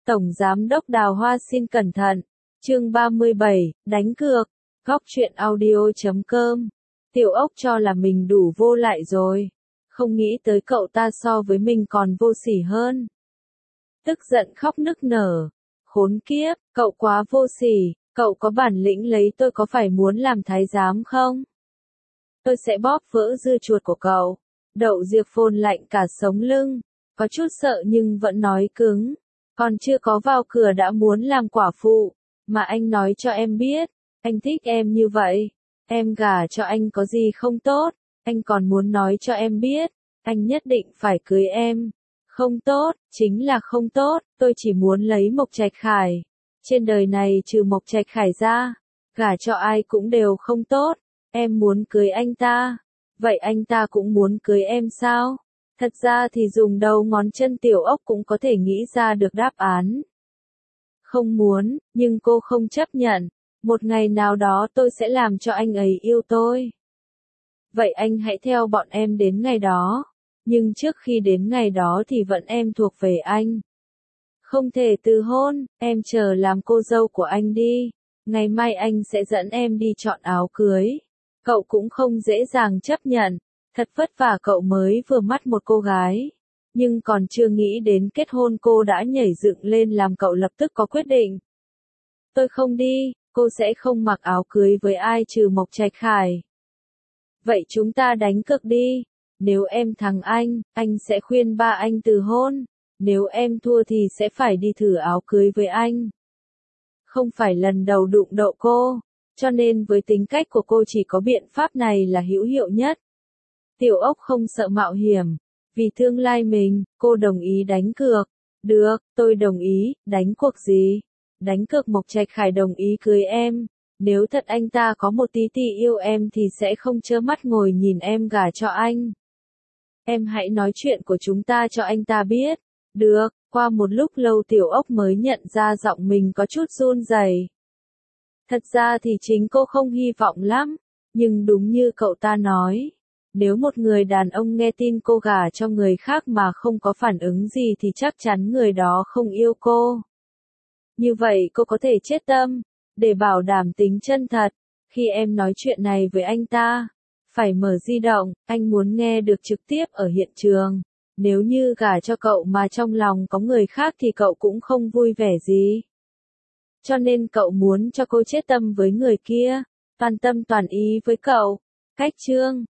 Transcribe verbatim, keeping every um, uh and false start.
Tổng Giám đốc Đào Hoa xin cẩn thận. Chương ba mươi bảy, đánh cược. Góc truyện audio chấm com. Tiểu Ốc cho là mình đủ vô lại rồi. Không nghĩ tới cậu ta so với mình còn vô sỉ hơn. Tức giận khóc nức nở. Khốn kiếp, cậu quá vô sỉ, cậu có bản lĩnh lấy tôi có phải muốn làm thái giám không? Tôi sẽ bóp vỡ dưa chuột của cậu. Đậu Diệp phồn lạnh cả sống lưng, có chút sợ nhưng vẫn nói cứng. Còn chưa có vào cửa đã muốn làm quả phụ, mà anh nói cho em biết, anh thích em như vậy. Em gả cho anh có gì không tốt, anh còn muốn nói cho em biết, anh nhất định phải cưới em. Không tốt, chính là không tốt, tôi chỉ muốn lấy Mộc Trạch Khải. Trên đời này trừ Mộc Trạch Khải ra, gả cho ai cũng đều không tốt, em muốn cưới anh ta. Vậy anh ta cũng muốn cưới em sao? Thật ra thì dùng đầu ngón chân Tiểu Ốc cũng có thể nghĩ ra được đáp án. Không muốn, nhưng cô không chấp nhận. Một ngày nào đó tôi sẽ làm cho anh ấy yêu tôi. Vậy anh hãy theo bọn em đến ngày đó. Nhưng trước khi đến ngày đó thì vẫn em thuộc về anh. Không thể từ hôn, em chờ làm cô dâu của anh đi. Ngày mai anh sẽ dẫn em đi chọn áo cưới. Cậu cũng không dễ dàng chấp nhận. Thật vất vả cậu mới vừa mắt một cô gái. Nhưng còn chưa nghĩ đến kết hôn cô đã nhảy dựng lên làm cậu lập tức có quyết định. Tôi không đi, cô sẽ không mặc áo cưới với ai trừ Mộc Trạch Khải. Vậy chúng ta đánh cược đi. Nếu em thắng anh, anh sẽ khuyên ba anh từ hôn. Nếu em thua thì sẽ phải đi thử áo cưới với anh. Không phải lần đầu đụng độ cô, cho nên với tính cách của cô chỉ có biện pháp này là hữu hiệu nhất. Tiểu Ốc không sợ mạo hiểm. Vì tương lai mình, cô đồng ý đánh cược. Được, tôi đồng ý, đánh cuộc gì? Đánh cược Mộc Trạch Khải đồng ý cưới em. Nếu thật anh ta có một tí tí yêu em thì sẽ không trơ mắt ngồi nhìn em gả cho anh. Em hãy nói chuyện của chúng ta cho anh ta biết. Được, qua một lúc lâu Tiểu Ốc mới nhận ra giọng mình có chút run rẩy. Thật ra thì chính cô không hy vọng lắm, nhưng đúng như cậu ta nói. Nếu một người đàn ông nghe tin cô gả cho người khác mà không có phản ứng gì thì chắc chắn người đó không yêu cô. Như vậy cô có thể chết tâm, để bảo đảm tính chân thật. Khi em nói chuyện này với anh ta, phải mở di động, anh muốn nghe được trực tiếp ở hiện trường. Nếu như gả cho cậu mà trong lòng có người khác thì cậu cũng không vui vẻ gì. Cho nên cậu muốn cho cô chết tâm với người kia, toàn tâm toàn ý với cậu. Cách chương